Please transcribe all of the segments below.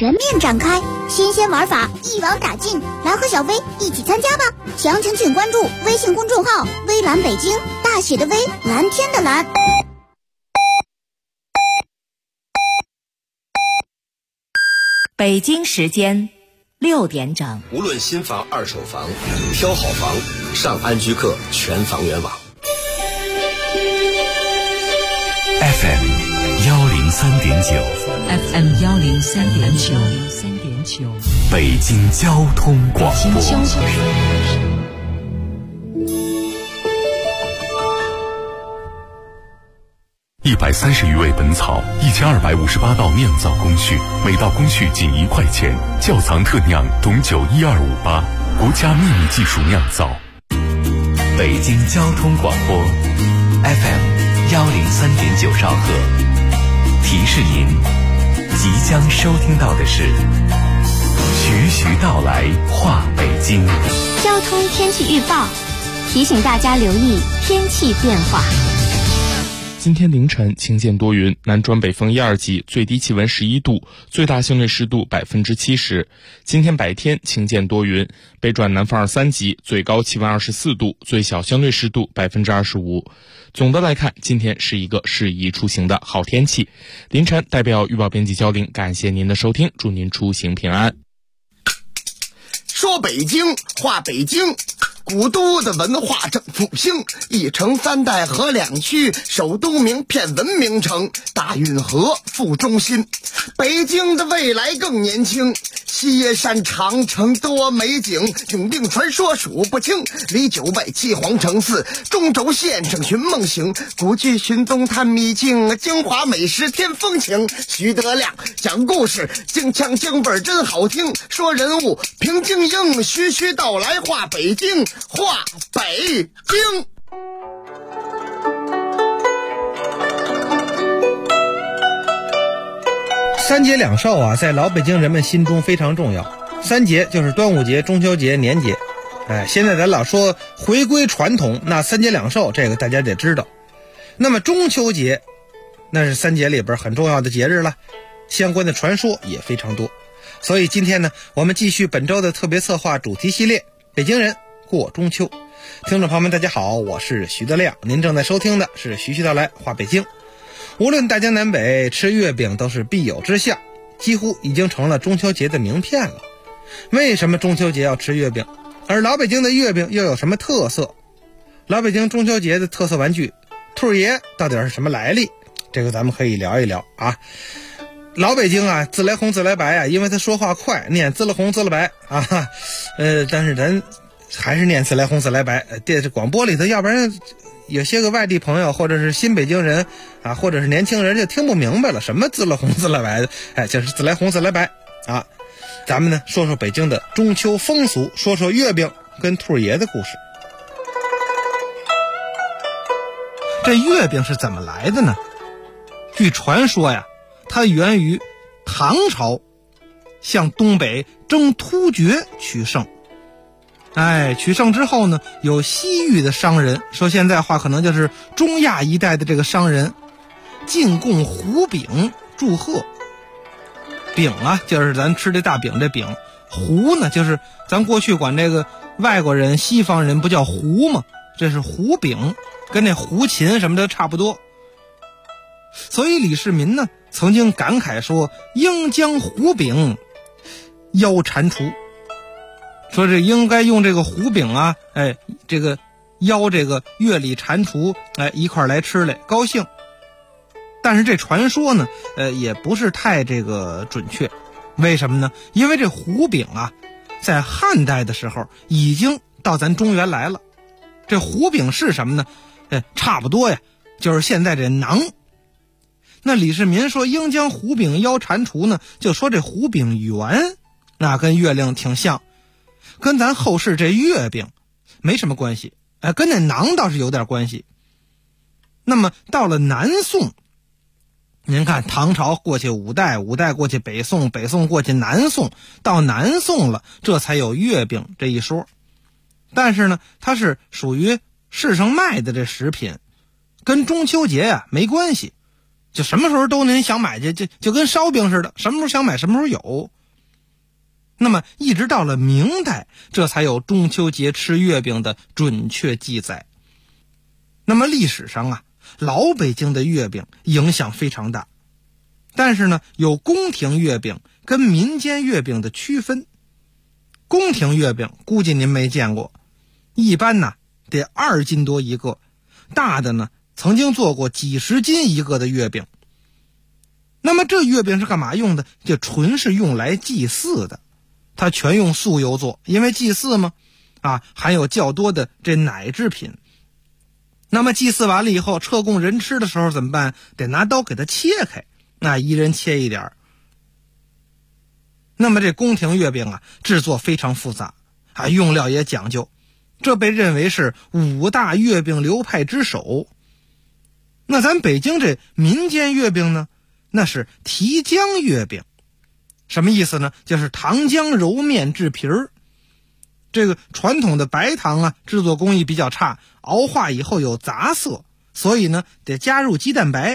全面展开，新鲜玩法一网打尽，来和小薇一起参加吧！详情请关注微信公众号“微蓝北京”，大写的微，蓝天的蓝。 北京时间6点整， 无论新房、二手房，挑好房，上安居客全房源网。 FM 103.9 FM 103.9， 北京交通广播。130余味本草，1258道酿造工序，每道工序仅1块钱。窖藏特酿董酒12588，国家秘密技术酿造。北京交通广播 FM 103.9兆赫。提示您，即将收听到的是徐徐到来话北京。 交通天气预报，提醒大家留意天气变化。 今天凌晨晴见多云，南转北风1、2级，最低气温11度，最大相对湿度70%。今天白天晴见多云，北转南风2、3级，最高气温24度，最小相对湿度25%。总的来看，今天是一个适宜出行的好天气。凌晨代表预报编辑焦玲，感谢您的收听，祝您出行平安。 说北京话北京，古都的文化正复兴，一城三代河两区，首都名片文明城，大运河副中心。北京的未来更年轻，西耶山长城多美景，永定传说数不清，离九外七皇城寺，中轴线上寻梦行，古剧寻踪探秘境，京华美食添风情。徐德亮讲故事，京腔京味真好听，说人物评京英，徐徐道来话北京，话北京。 三节两寿啊，在老北京人们心中非常重要。三节就是端午节、中秋节、年节。现在咱老说回归传统，那三节两寿这个大家得知道。那么中秋节，那是三节里边很重要的节日了，相关的传说也非常多。所以今天呢，我们继续本周的特别策划主题系列，北京人过中秋。听众朋友们大家好，我是徐德亮，您正在收听的是徐徐道来话北京。无论大江南北，吃月饼都是必有之项，几乎已经成了中秋节的名片了。为什么中秋节要吃月饼？而老北京的月饼又有什么特色？老北京中秋节的特色玩具兔爷到底是什么来历？这个咱们可以聊一聊啊。老北京啊，自来红自来白啊，因为他说话快，念自来红自来白啊，但是咱还是念自来红自来白。这广播里头，要不然有些个外地朋友或者是新北京人啊，或者是年轻人就听不明白了，什么自来红自来白的，就是自来红自来白啊。咱们呢说说北京的中秋风俗，说说月饼跟兔爷的故事。这月饼是怎么来的呢？据传说呀，它源于唐朝向东北征突厥取胜。取胜之后呢，有西域的商人，说现在话可能就是中亚一带的这个商人，进贡胡饼祝贺。饼啊，就是咱吃的大饼这饼，胡呢，就是咱过去管这个外国人西方人不叫胡吗？这是胡饼，跟那胡琴什么的差不多。所以李世民呢曾经感慨说，应将胡饼邀蟾蜍，说这应该用这个胡饼啊，这个邀这个月里蟾蜍一块来吃来高兴。但是这传说呢也不是太这个准确。为什么呢？因为这胡饼啊在汉代的时候已经到咱中原来了。这胡饼是什么呢？差不多呀，就是现在这馕。那李世民说应将胡饼邀蟾蜍呢，就说这胡饼圆，那跟月亮挺像，跟咱后世这月饼没什么关系，跟那馕倒是有点关系。那么到了南宋，您看唐朝过去五代，五代过去北宋，北宋过去南宋，到南宋了，这才有月饼这一说。但是呢，它是属于市上卖的这食品，跟中秋节没关系。 就什么时候都您想买去，就跟烧饼似的，什么时候想买什么时候有。那么一直到了明代，这才有中秋节吃月饼的准确记载。那么历史上啊，老北京的月饼影响非常大，但是呢，有宫廷月饼跟民间月饼的区分。宫廷月饼估计您没见过，一般呢得2斤多一个，大的呢曾经做过几十斤一个的月饼。那么这月饼是干嘛用的？就纯是用来祭祀的，它全用素油做，因为祭祀嘛，含有较多的这奶制品。那么祭祀完了以后，撤供人吃的时候怎么办？得拿刀给它切开，那一人切一点。那么这宫廷月饼啊，制作非常复杂，用料也讲究，这被认为是5大月饼流派之首。那咱北京这民间月饼呢，那是提浆月饼。什么意思呢？就是糖浆揉面制皮儿。这个传统的白糖啊，制作工艺比较差，熬化以后有杂色，所以呢得加入鸡蛋白，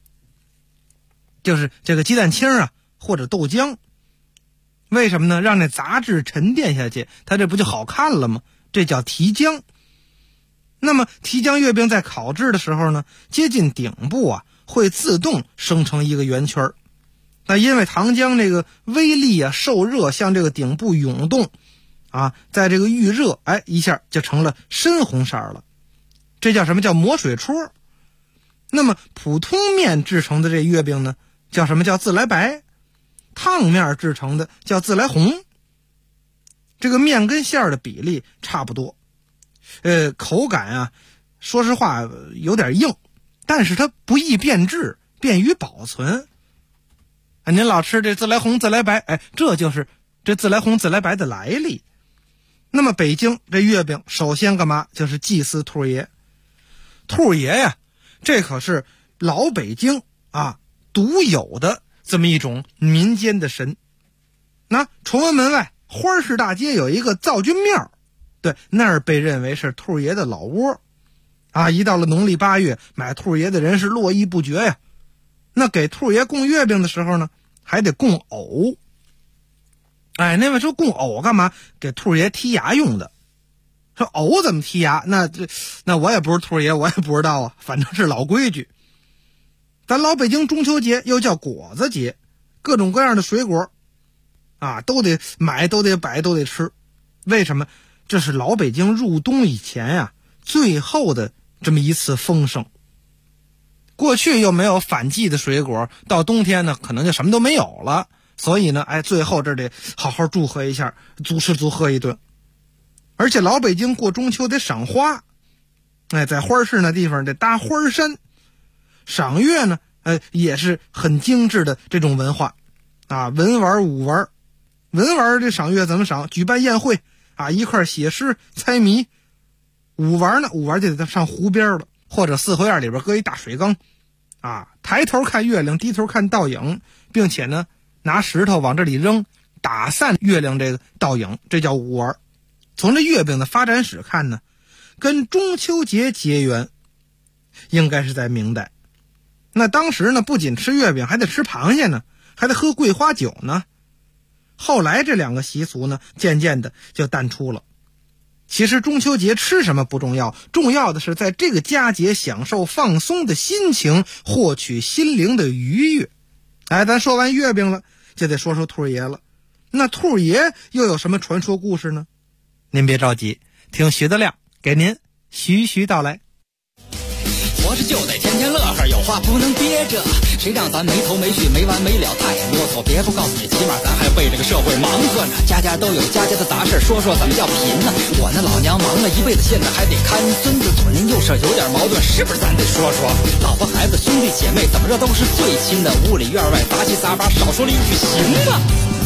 就是这个鸡蛋清啊或者豆浆。为什么呢？让那杂质沉淀下去，它这不就好看了吗？这叫提浆。那么提浆月饼在烤制的时候呢，接近顶部啊会自动生成一个圆圈。那因为糖浆这个微粒啊受热向这个顶部涌动在这个预热，一下就成了深红色了。这叫什么？叫磨水戳。那么普通面制成的这月饼呢，叫什么？叫自来白。烫面制成的叫自来红。这个面跟馅儿的比例差不多，口感啊，说实话有点硬，但是它不易变质，便于保存。您老吃这自来红、自来白，这就是这自来红、自来白的来历。那么北京这月饼首先干嘛？就是祭祀兔爷。兔爷呀，这可是老北京独有的这么一种民间的神。那崇文门外花市大街有一个灶君庙，对，那儿被认为是兔爷的老窝一到了农历8月，买兔爷的人是络绎不绝呀。那给兔爷供月饼的时候呢，还得供藕。那位说供藕干嘛？给兔爷剔牙用的。说藕怎么剔牙？那我也不是兔爷，我也不知道反正是老规矩。咱老北京中秋节又叫果子节，各种各样的水果都得买，都得摆，都得吃。为什么？这是老北京入冬以前最后的这么一次丰盛。过去又没有反季的水果，到冬天呢可能就什么都没有了，所以呢最后这得好好祝贺一下，足吃足喝一顿。而且老北京过中秋得赏花，在花市那地方得搭花山。赏月呢也是很精致的这种文化文玩武玩。文玩这赏月怎么赏？举办宴会一块写诗猜谜。武玩呢，武玩就得上湖边了，或者四合院里边搁一大水缸抬头看月亮，低头看倒影，并且呢拿石头往这里扔，打散月亮这个倒影，这叫武玩。从这月饼的发展史看呢，跟中秋节结缘应该是在明代。那当时呢不仅吃月饼，还得吃螃蟹呢，还得喝桂花酒呢。后来这2个习俗呢渐渐的就淡出了。其实中秋节吃什么不重要，重要的是在这个佳节享受放松的心情，获取心灵的愉悦。咱说完月饼了，就得说说兔爷了。那兔爷又有什么传说故事呢？您别着急，听徐德亮给您徐徐道来。 活着就得天天乐呵，有话不能憋着，谁让咱没头没绪没完没了太啰嗦。别不告诉你，起码咱还为这个社会忙活呢。家家都有家家的杂事，说说怎么叫贫呢？我那老娘忙了一辈子，现在还得看孙子，左邻右舍有点矛盾，是不是咱得说说？老婆孩子兄弟姐妹怎么着都是最亲的，屋里院外杂七杂八，少说了一句行吗？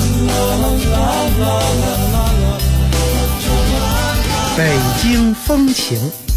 北京风情。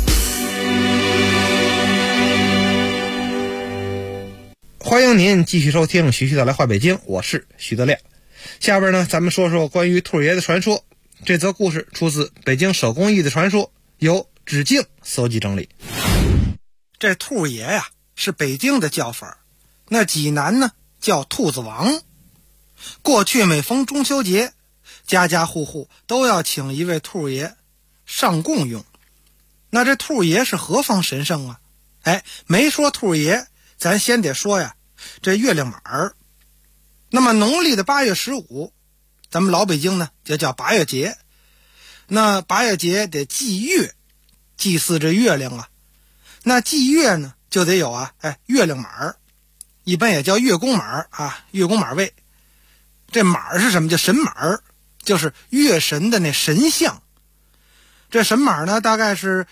欢迎您继续收听徐徐道来话北京，我是徐德亮。下边呢，咱们说说关于兔爷的传说。这则故事出自北京手工艺的传说，由芷静搜集整理。这兔爷呀，是北京的叫法， 那济南呢叫兔子王。过去每逢中秋节，家家户户都要请一位兔爷上供用。那这兔爷是何方神圣啊？没说兔爷，咱先得说呀，这月亮马儿。那么农历的8月15，咱们老北京呢就叫八月节。那八月节得祭月，祭祀这月亮啊。那祭月呢就得有月亮马儿，一般也叫月宫马儿啊，月宫马位。这马儿是什么？叫神马儿，就是月神的那神像。这神马呢大概是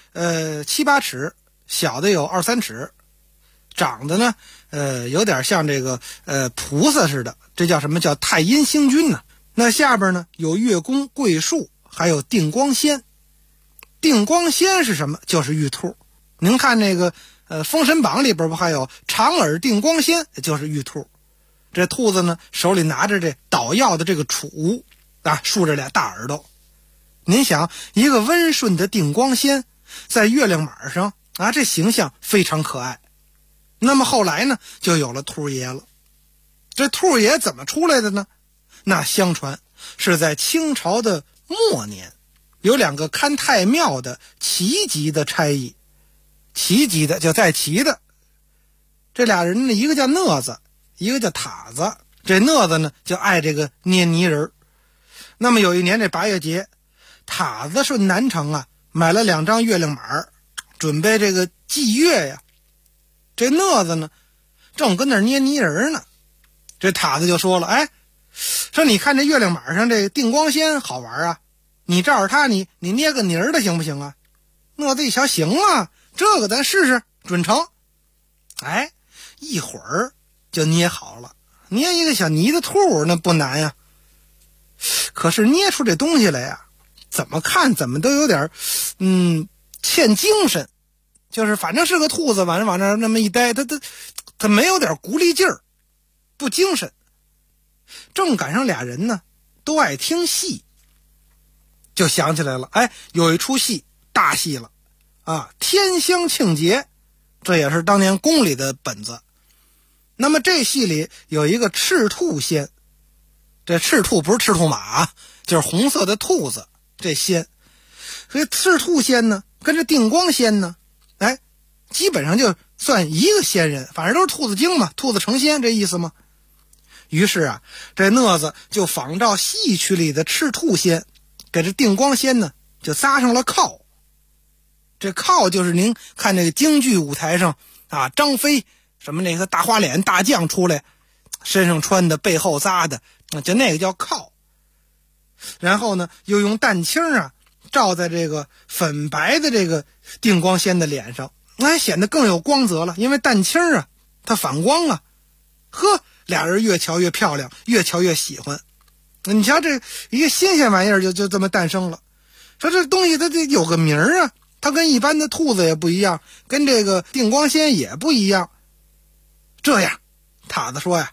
7、8尺，小的有2、3尺，长得呢有点像这个菩萨似的，这叫什么？叫太阴星君呢。那下边呢有月宫、桂树，还有定光仙。定光仙是什么？就是玉兔。您看那个封神榜里边不还有长耳定光仙，就是玉兔。这兔子呢手里拿着这捣药的这个杵啊，竖着俩大耳朵。您想，一个温顺的定光仙在月亮马上啊，这形象非常可爱。那么后来呢就有了兔爷了。这兔爷怎么出来的呢？那相传是在清朝的末年，有2个看太庙的旗籍的差役，旗籍的就在旗的，这俩人呢，一个叫讷子，一个叫塔子。这讷子呢就爱这个捏泥人。那么有一年这8月节，塔子顺南城啊买了2张月亮马，准备这个祭月呀。这讷子呢正跟那儿捏泥人呢，这塔子就说了，说你看这月亮马上这定光仙好玩啊，你照着他你捏个泥儿的行不行啊？讷子一瞧，行啊，这个咱试试，准成。一会儿就捏好了，捏一个小泥的兔那不难呀。可是捏出这东西来呀，怎么看怎么都有点欠精神，就是反正是个兔子，往那那么一待，他没有点鼓励劲儿，不精神。正赶上俩人呢都爱听戏，就想起来了，有一出戏大戏了啊，天香庆节，这也是当年宫里的本子。那么这戏里有一个赤兔仙，这赤兔不是赤兔马啊，就是红色的兔子，这仙。所以赤兔仙呢跟这定光仙呢基本上就算一个仙人，反正都是兔子精嘛，兔子成仙这意思嘛。于是啊，这讷子就仿照戏曲里的赤兔仙，给这定光仙呢就扎上了铐。这铐就是您看这个京剧舞台上啊，张飞什么那个大花脸大将出来，身上穿的背后扎的，就那个叫铐。然后呢又用蛋清啊照在这个粉白的这个定光仙的脸上，显得更有光泽了，因为蛋清啊它反光啊。俩人越瞧越漂亮，越瞧越喜欢。你瞧这一个新鲜玩意儿就这么诞生了。说这东西它得有个名儿啊，它跟一般的兔子也不一样，跟这个定光仙也不一样。这样塔子说呀，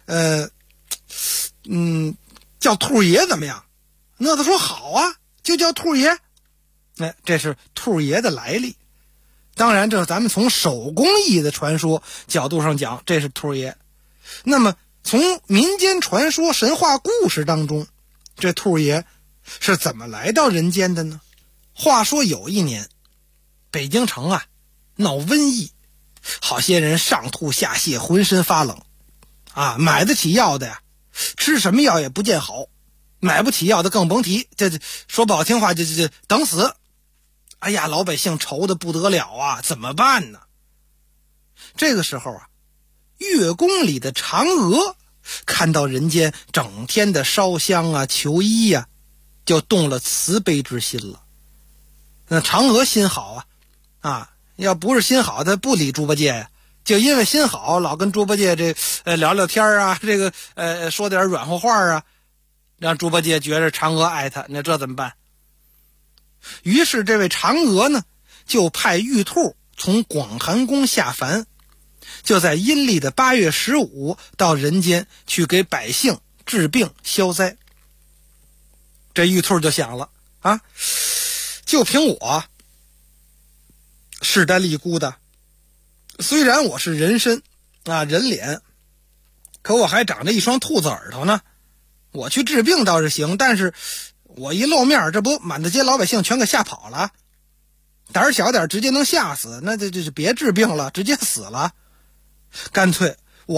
叫兔爷怎么样？讷子说好啊，就叫兔爷。这是兔爷的来历。当然这咱们从手工艺的传说角度上讲，这是兔爷。那么从民间传说神话故事当中，这兔爷是怎么来到人间的呢？话说有一年北京城啊闹瘟疫，好些人上吐下泻，浑身发冷啊，买得起药的呀吃什么药也不见好，买不起药的更甭提，这说不好听话就等死。老百姓愁得不得了啊，怎么办呢？这个时候啊，月宫里的嫦娥看到人间整天的烧香啊求医呀，就动了慈悲之心了。那嫦娥心好啊，要不是心好她不理猪八戒呀，就因为心好老跟猪八戒这聊聊天啊，这个说点软和话啊，让猪八戒觉着嫦娥爱他，那这怎么办？于是这位嫦娥呢就派玉兔从广寒宫下凡，就在阴历的8月15到人间去给百姓治病消灾。这玉兔就想了啊，就凭我势单力孤的，虽然我是人身啊人脸， 可我还长着一双兔子耳朵呢，我去治病倒是行，但是我一露面，这不满大街老百姓全给吓跑了。胆儿小点直接能吓死，那就别治病了，直接死了。干脆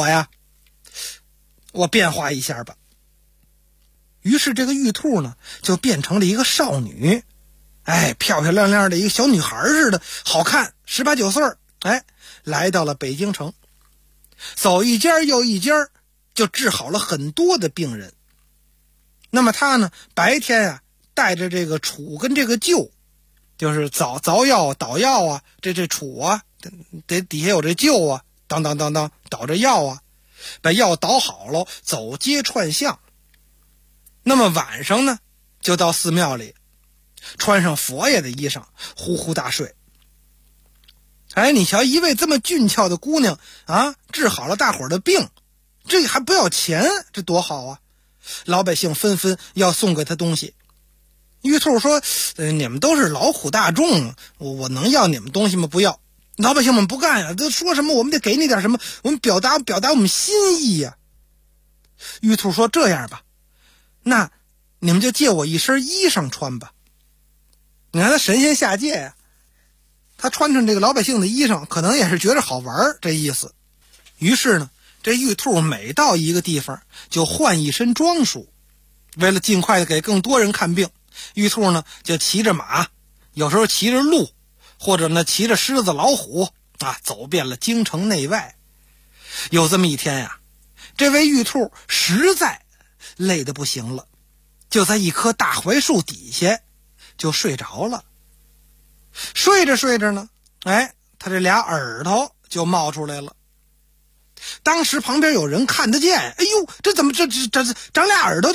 我变化一下吧。于是这个玉兔呢就变成了一个少女，漂漂亮亮的一个小女孩似的，好看，18、19岁，来到了北京城，走一家又一家，就治好了很多的病人。那么他呢，白天带着这个杵跟这个臼，就是凿药捣药啊，这杵啊，得底下有这臼啊，当当当当捣着药啊，把药捣好了，走街串巷。那么晚上呢，就到寺庙里，穿上佛爷的衣裳，呼呼大睡。你瞧，一位这么俊俏的姑娘治好了大伙儿的病，这还不要钱，这多好啊！老百姓纷纷要送给他东西。玉兔说：“你们都是劳苦大众，我能要你们东西吗？不要。”老百姓们不干呀，都说什么我们得给你点什么，我们表达我们心意呀。玉兔说：“这样吧，那你们就借我一身衣裳穿吧。”你看他神仙下界呀，他穿上这个老百姓的衣裳，可能也是觉得好玩这意思。于是呢，这玉兔每到一个地方就换一身装束，为了尽快的给更多人看病，玉兔呢就骑着马，有时候骑着鹿，或者呢骑着狮子老虎走遍了京城内外。有这么一天这位玉兔实在累得不行了，就在一棵大槐树底下就睡着了。睡着睡着呢，他这俩耳朵就冒出来了。当时旁边有人看得见，哎呦，这怎么这长俩耳朵？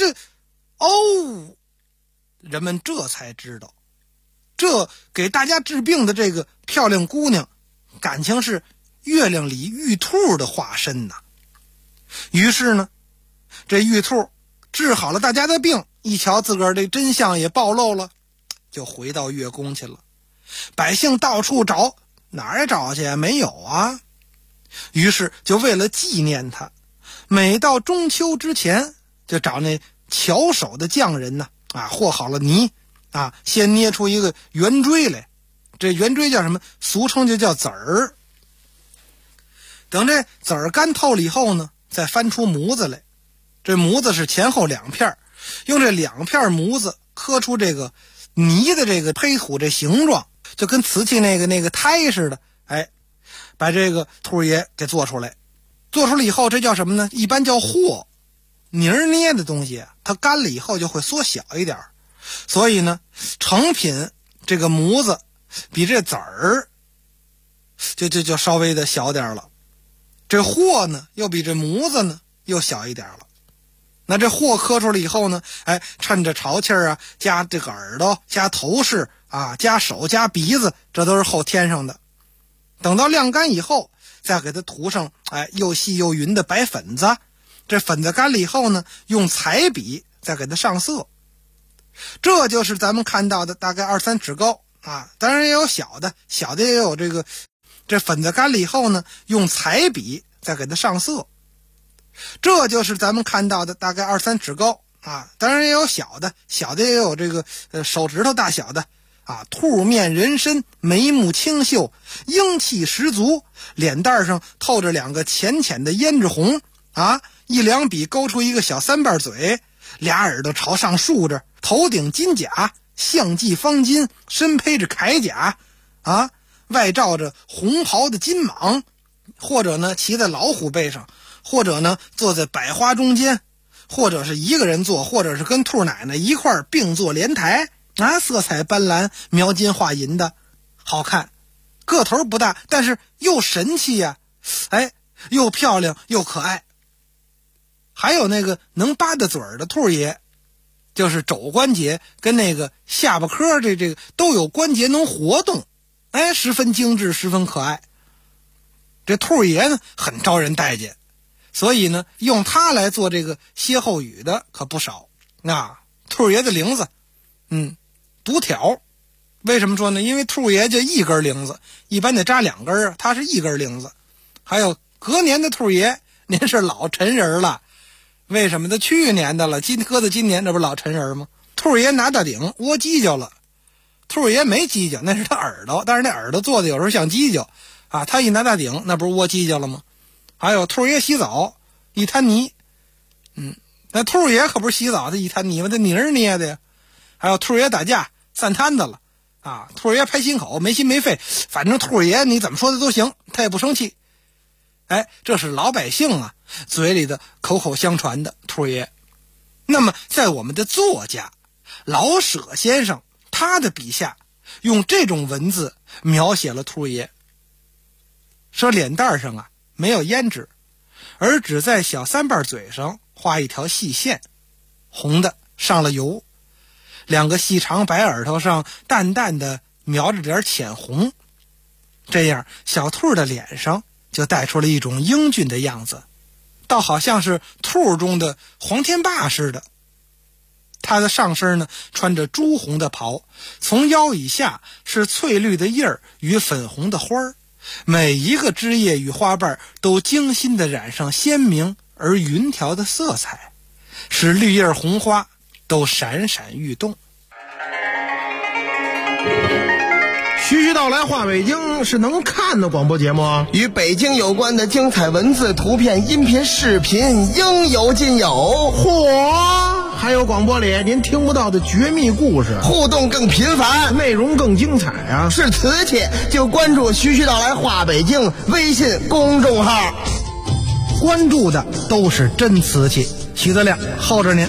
人们这才知道，这给大家治病的这个漂亮姑娘，感情是月亮里玉兔的化身呐。于是呢，这玉兔治好了大家的病，一瞧自个儿这真相也暴露了，就回到月宫去了。百姓到处找，哪儿也找去没有啊。于是就为了纪念他，每到中秋之前，就找那巧手的匠人和好了泥先捏出一个圆锥来。这圆锥叫什么？俗称就叫籽儿。等这籽儿干透了以后呢，再翻出模子来。这模子是前后两片，用这两片模子刻出这个泥的这个胚土这形状，就跟瓷器那个胎似的。把这个兔爷给做出来。做出来以后，这叫什么呢？一般叫和。泥捏的东西它干了以后就会缩小一点，所以呢成品这个模子比这籽儿就稍微的小点了。这和呢又比这模子呢又小一点了。那这和刻出来以后呢，趁着潮气加这个耳朵，加头饰加手，加鼻子，这都是后添上的。等到晾干以后，再给它涂上又细又匀的白粉子。这粉子干了以后呢，用彩笔再给它上色。这就是咱们看到的大概2、3尺高当然也有小的也有这粉子干了以后呢，用彩笔再给它上色。这就是咱们看到的大概2、3尺高当然也有小的也有手指头大小的兔面人身，眉目清秀，英气十足，脸蛋上透着2个浅浅的胭脂红一两笔勾出一个小3瓣嘴，俩耳朵朝上竖着，头顶金甲，项系方巾，身披着铠甲外罩着红袍的金蟒，或者呢骑在老虎背上，或者呢坐在百花中间，或者是一个人坐，或者是跟兔奶奶一块儿并坐莲台色彩斑斓，描金画银的，好看。个头不大，但是又神气又漂亮又可爱。还有那个能扒着嘴儿的兔爷，就是肘关节跟那个下巴颏这个都有关节能活动，十分精致，十分可爱。这兔爷呢很招人待见，所以呢用它来做这个歇后语的可不少。兔爷的铃子独挑。为什么说呢？因为兔爷就一根铃子，一般得扎2根它是一根铃子。还有隔年的兔爷您是老陈人了。为什么？他去年的了，搁到今年，这不是老陈人吗？兔爷拿大顶窝犄角了，兔爷没犄角，那是他耳朵，但是那耳朵做的有时候像犄角啊。他一拿大顶，那不是窝犄角了吗？还有兔爷洗澡一滩泥，那兔爷可不是洗澡，他一滩泥吗？他泥儿捏的呀。还有兔爷打架散摊子了啊，兔爷拍心口没心没肺，反正兔爷你怎么说的都行，他也不生气。这是老百姓啊嘴里的口口相传的兔爷。那么在我们的作家老舍先生，他的笔下用这种文字描写了兔爷，说脸蛋上啊没有胭脂，而只在小三瓣嘴上画一条细线，红的上了油，两个细长白耳朵上淡淡的描着点浅红，这样小兔的脸上就带出了一种英俊的样子，倒好像是兔中的黄天霸似的。他的上身呢穿着朱红的袍，从腰以下是翠绿的叶儿与粉红的花儿，每一个枝叶与花瓣都精心地染上鲜明而匀调的色彩，使绿叶红花都闪闪欲动。 徐徐道来话北京是能看的广播节目， 与北京有关的精彩文字、图片、音频、视频应有尽有。 嚯，还有广播里您听不到的绝密故事， 互动更频繁， 内容更精彩啊！ 是瓷器就关注徐徐道来话北京微信公众号， 关注的都是真瓷器。徐德亮候着您。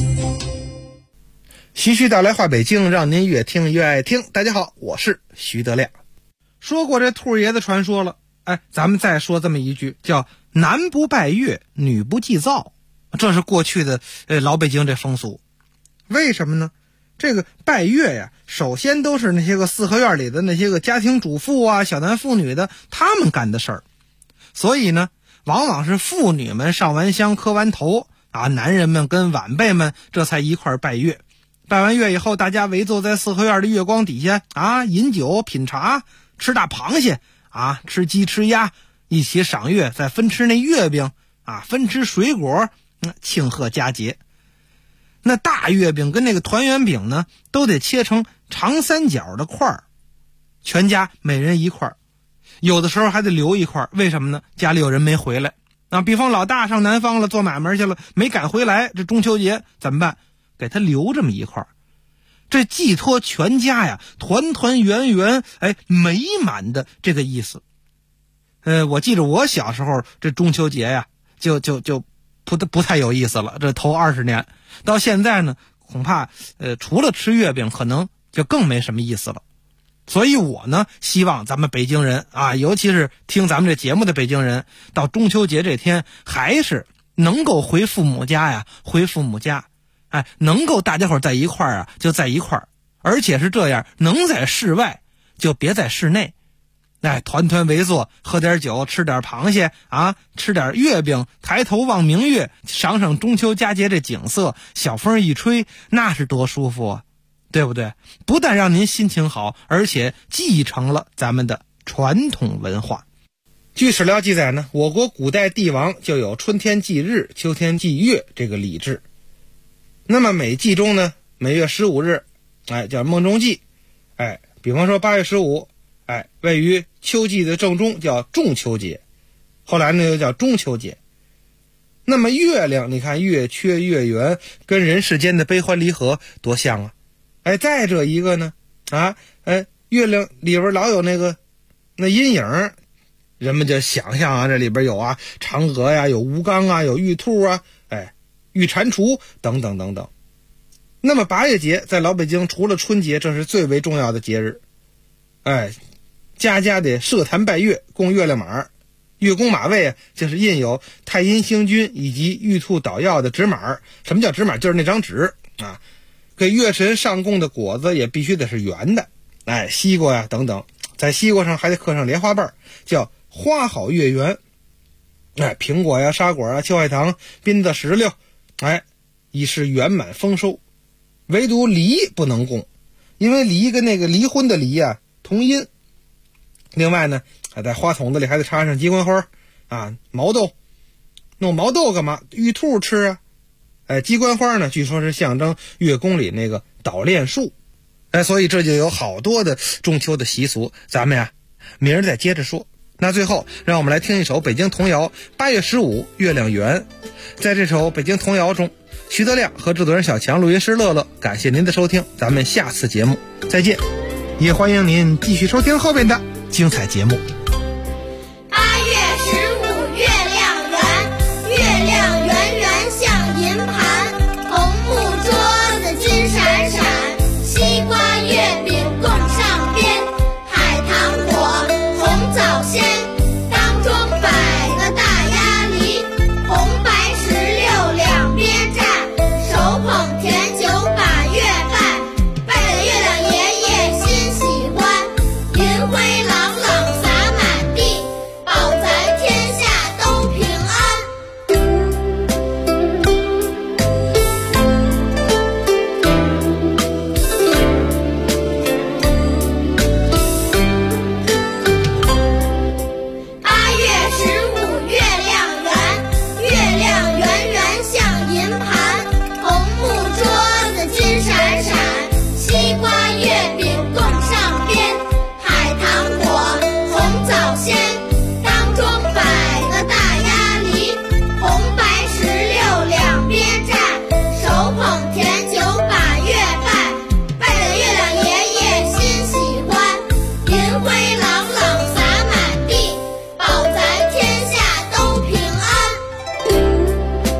徐徐道来话北京，让您越听越爱听。大家好，我是徐德亮。 说过这兔爷的传说了，咱们再说这么一句，叫男不拜月，女不祭灶，这是过去的老北京这风俗。为什么呢？这个拜月呀，首先都是那些个四合院里的那些个家庭主妇啊、小男妇女的他们干的事儿，所以呢，往往是妇女们上完香、磕完头啊，男人们跟晚辈们这才一块拜月。拜完月以后，大家围坐在四合院的月光底下啊，饮酒品茶，吃大螃蟹啊，吃鸡吃鸭，一起赏月，再分吃那月饼啊，分吃水果，庆贺佳节。那大月饼跟那个团圆饼呢，都得切成长三角的块儿，全家每人一块，有的时候还得留一块。为什么呢？家里有人没回来啊，比方老大上南方了，做买卖去了，没赶回来，这中秋节怎么办？给他留这么一块，这寄托全家呀团团圆圆美满的这个意思。我记着我小时候这中秋节呀就不太有意思了，这头20年到现在呢，恐怕除了吃月饼可能就更没什么意思了。所以我呢希望咱们北京人啊，尤其是听咱们这节目的北京人，到中秋节这天还是能够回父母家呀，回父母家，能够大家伙在一块儿啊就在一块儿，而且是这样，能在室外就别在室内，团团围坐，喝点酒，吃点螃蟹啊，吃点月饼，抬头望明月，赏赏中秋佳节这景色，小风一吹，那是多舒服啊，对不对？不但让您心情好，而且继承了咱们的传统文化。据史料记载呢，我国古代帝王就有春天祭日、秋天祭月这个礼制。那么每祭中呢，每月15日，叫孟中祭，比方说8月15，位于秋季的正中，叫仲秋节，后来呢又叫中秋节。那么月亮，你看月缺月圆，跟人世间的悲欢离合多像啊！再者一个呢，月亮里边老有那阴影，人们就想象啊，这里边有嫦娥呀，有吴刚啊，有玉兔啊，玉蟾蜍等等等等。那么8月节在老北京除了春节，这是最为重要的节日。家家得设坛拜月，供月亮马。月宫马位就是印有太阴星君以及玉兔捣药的纸马。什么叫纸马？就是那张纸啊。给月神上供的果子也必须得是圆的，西瓜呀等等，在西瓜上还得刻上莲花瓣，叫花好月圆。苹果呀、沙果啊、秋海棠、槟子、石榴，以示圆满丰收。唯独梨不能供，因为梨跟那个离婚的梨啊同音。另外呢，在花筒子里还得插上鸡冠花毛豆。 弄毛豆干嘛？玉兔吃啊。鸡冠花呢，据说是象征月宫里那个捣炼术。所以这就有好多的中秋的习俗，咱们呀明儿再接着说。那最后让我们来听一首北京童谣《8月15月亮圆》。在这首北京童谣中，徐德亮和制作人小强、录音师乐乐，感谢您的收听，咱们下次节目再见。也欢迎您继续收听后面的精彩节目。 8月15月亮圆，月亮圆圆像银盘，红木桌子金闪闪，西瓜月饼供上边，海棠果红枣鲜，当中摆个大鸭梨，红白16两边站，手捧甜酒把月拜，拜了月亮爷爷心喜欢，银灰朗朗洒满地，保咱天下都平安。8月15月亮圆，月亮圆圆像银盘，红木桌子金闪闪，西瓜月饼供上边，海棠果红枣鲜，当中摆个大鸭梨，红白16两边站，手捧甜酒把月拜，拜了月亮爷爷心喜欢，银灰朗朗洒满地，保咱天下都平安。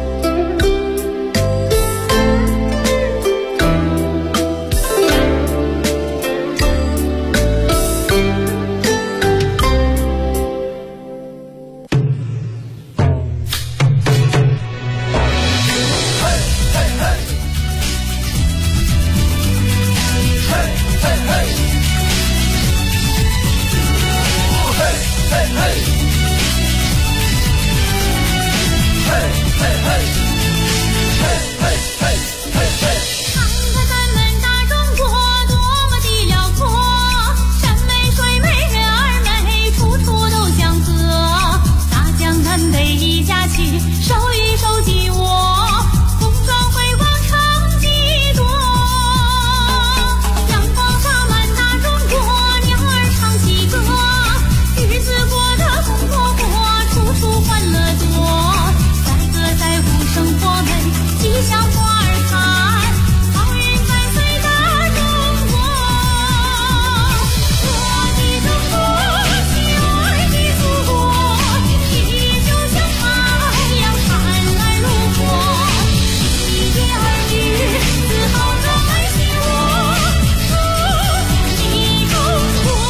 看看咱们大中国多么的辽阔，山美水美人儿美，处处都祥和。大江南北一家亲，手与手紧握，红装辉煌成几多。阳光洒满大中国，鸟儿唱喜歌，日子过得红火火，处处欢乐多。载歌载舞生活美，吉祥花儿开，好运万岁大中国。我的中国，喜爱的祖国，依旧像太阳灿烂如火。一爹儿女自豪地爱惜我，你中国。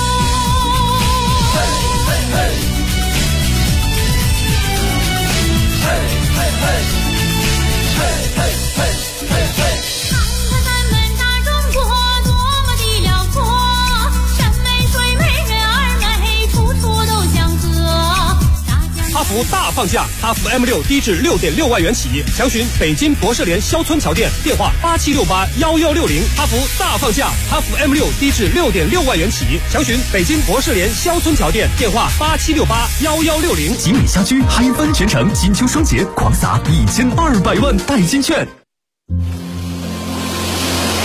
看看咱们大中国多么的辽阔，山美水美人儿美，处处都祥和。 哈弗大放价，哈弗 M6 低至 6.6万元起，详询北京博士联肖村桥店，电话87681160。哈弗大放价，哈弗 M6 低至 6.6万元起，详询北京博士联肖村桥店，电话87681160。 吉美家居嗨翻全城，金秋双节狂撒1200万代金券。